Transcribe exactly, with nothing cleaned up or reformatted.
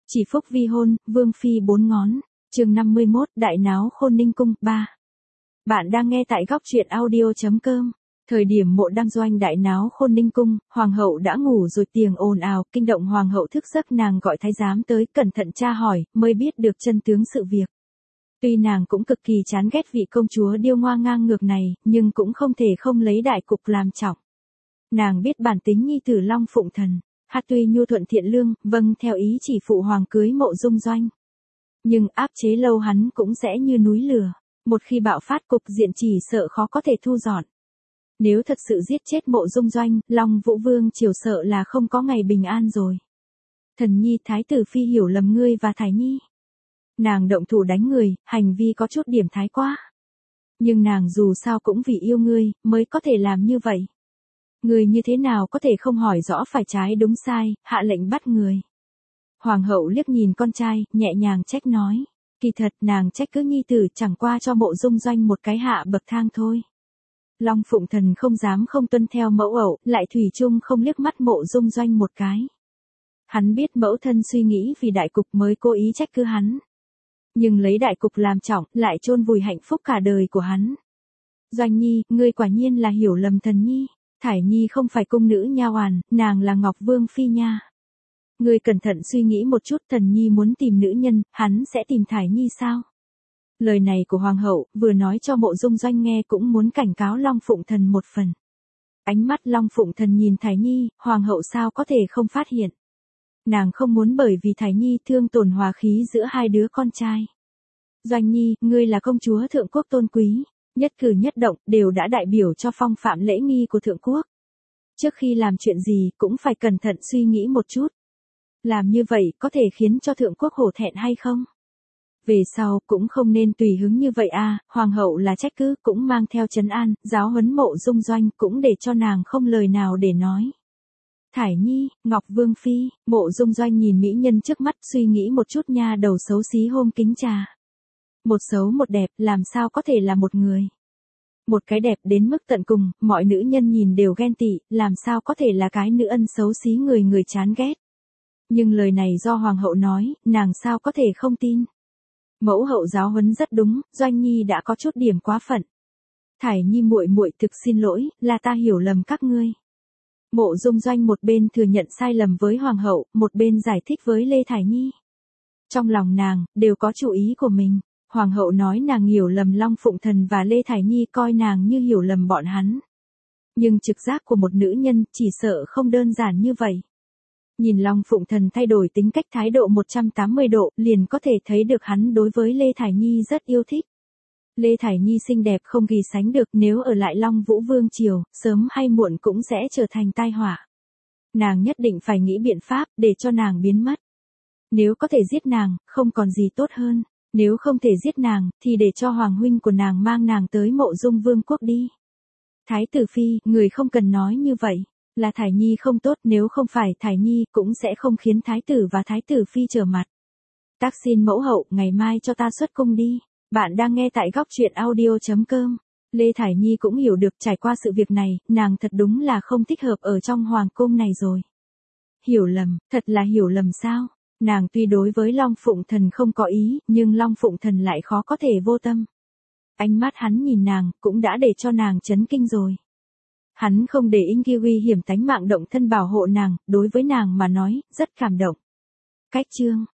Chỉ phúc vi hôn, vương phi bốn ngón. Chương năm mươi mốt, đại náo Khôn Ninh cung ba. Bạn đang nghe tại góc truyện audio chấm com. Thời điểm Mộ Đăng Doanh đại náo Khôn Ninh cung, hoàng hậu đã ngủ rồi, tiếng ồn ào kinh động hoàng hậu thức giấc, nàng gọi thái giám tới cẩn thận tra hỏi, mới biết được chân tướng sự việc. Tuy nàng cũng cực kỳ chán ghét vị công chúa điêu ngoa ngang ngược này, nhưng cũng không thể không lấy đại cục làm trọng. Nàng biết bản tính nhi tử Long Phụng Thần, hát tuy nhu thuận thiện lương, vâng theo ý chỉ phụ hoàng cưới Mộ Dung Doanh. Nhưng áp chế lâu hắn cũng sẽ như núi lửa, một khi bạo phát cục diện chỉ sợ khó có thể thu dọn. Nếu thật sự giết chết Mộ Dung Doanh, Long Vũ Vương triều sợ là không có ngày bình an rồi. Thần nhi thái tử phi hiểu lầm ngươi và Thải nhi. Nàng động thủ đánh người, hành vi có chút điểm thái quá. Nhưng nàng dù sao cũng vì yêu ngươi, mới có thể làm như vậy. Ngươi như thế nào có thể không hỏi rõ phải trái đúng sai, hạ lệnh bắt người. Hoàng hậu liếc nhìn con trai, nhẹ nhàng trách nói. Kỳ thật nàng trách cứ nhi tử chẳng qua cho Mộ Dung Doanh một cái hạ bậc thang thôi. Long Phụng Thần không dám không tuân theo mẫu ẩu, lại thủy chung không liếc mắt Mộ Dung Doanh một cái. Hắn biết mẫu thân suy nghĩ vì đại cục mới cố ý trách cứ hắn. Nhưng lấy đại cục làm trọng, lại chôn vùi hạnh phúc cả đời của hắn. Doanh nhi, ngươi quả nhiên là hiểu lầm thần nhi. Thải nhi không phải cung nữ nha hoàn, nàng là Ngọc Vương phi nha. Ngươi cẩn thận suy nghĩ một chút, thần nhi muốn tìm nữ nhân, hắn sẽ tìm Thải nhi sao? Lời này của hoàng hậu, vừa nói cho Mộ Dung Doanh nghe cũng muốn cảnh cáo Long Phụng Thần một phần. Ánh mắt Long Phụng Thần nhìn Thải nhi, hoàng hậu sao có thể không phát hiện. Nàng không muốn bởi vì Thải nhi thương tổn hòa khí giữa hai đứa con trai. Doanh nhi, ngươi là công chúa thượng quốc tôn quý, nhất cử nhất động đều đã đại biểu cho phong phạm lễ nghi của thượng quốc. Trước khi làm chuyện gì cũng phải cẩn thận suy nghĩ một chút. Làm như vậy có thể khiến cho thượng quốc hổ thẹn hay không? Về sau cũng không nên tùy hứng như vậy a. Hoàng hậu là trách cứ cũng mang theo trấn an, giáo huấn Mộ Dung Doanh cũng để cho nàng không lời nào để nói. Thải nhi, Ngọc Vương phi, Mộ Dung Doanh nhìn mỹ nhân trước mắt suy nghĩ một chút, nha đầu xấu xí hôm kính trà. Một xấu một đẹp, làm sao có thể là một người. Một cái đẹp đến mức tận cùng, mọi nữ nhân nhìn đều ghen tị, làm sao có thể là cái nữ ân xấu xí người người chán ghét. Nhưng lời này do hoàng hậu nói, nàng sao có thể không tin. Mẫu hậu giáo huấn rất đúng, Doanh nhi đã có chút điểm quá phận. Thải nhi muội muội thực xin lỗi, là ta hiểu lầm các ngươi. Mộ Dung Doanh một bên thừa nhận sai lầm với hoàng hậu, một bên giải thích với Lê Thải nhi. Trong lòng nàng, đều có chủ ý của mình. Hoàng hậu nói nàng hiểu lầm Long Phụng Thần và Lê Thải nhi, coi nàng như hiểu lầm bọn hắn. Nhưng trực giác của một nữ nhân chỉ sợ không đơn giản như vậy. Nhìn Long Phụng Thần thay đổi tính cách thái độ một trăm tám mươi độ, liền có thể thấy được hắn đối với Lê Thải nhi rất yêu thích. Lê Thải nhi xinh đẹp không gì sánh được, nếu ở lại Long Vũ Vương triều, sớm hay muộn cũng sẽ trở thành tai họa. Nàng nhất định phải nghĩ biện pháp để cho nàng biến mất. Nếu có thể giết nàng, không còn gì tốt hơn. Nếu không thể giết nàng, thì để cho hoàng huynh của nàng mang nàng tới Mộ Dung Vương quốc đi. Thái tử phi, người không cần nói như vậy. Là Thải nhi không tốt, nếu không phải Thải nhi cũng sẽ không khiến thái tử và thái tử phi trở mặt. Tác xin mẫu hậu, ngày mai cho ta xuất cung đi. Bạn đang nghe tại góc truyện audio chấm com. Lê Thải nhi cũng hiểu được, trải qua sự việc này, nàng thật đúng là không thích hợp ở trong hoàng cung này rồi. Hiểu lầm, thật là hiểu lầm sao? Nàng tuy đối với Long Phụng Thần không có ý, nhưng Long Phụng Thần lại khó có thể vô tâm. Ánh mắt hắn nhìn nàng, cũng đã để cho nàng chấn kinh rồi. Hắn không để Inh Kiwi hiểm tánh mạng động thân bảo hộ nàng, đối với nàng mà nói, rất cảm động. Cách chương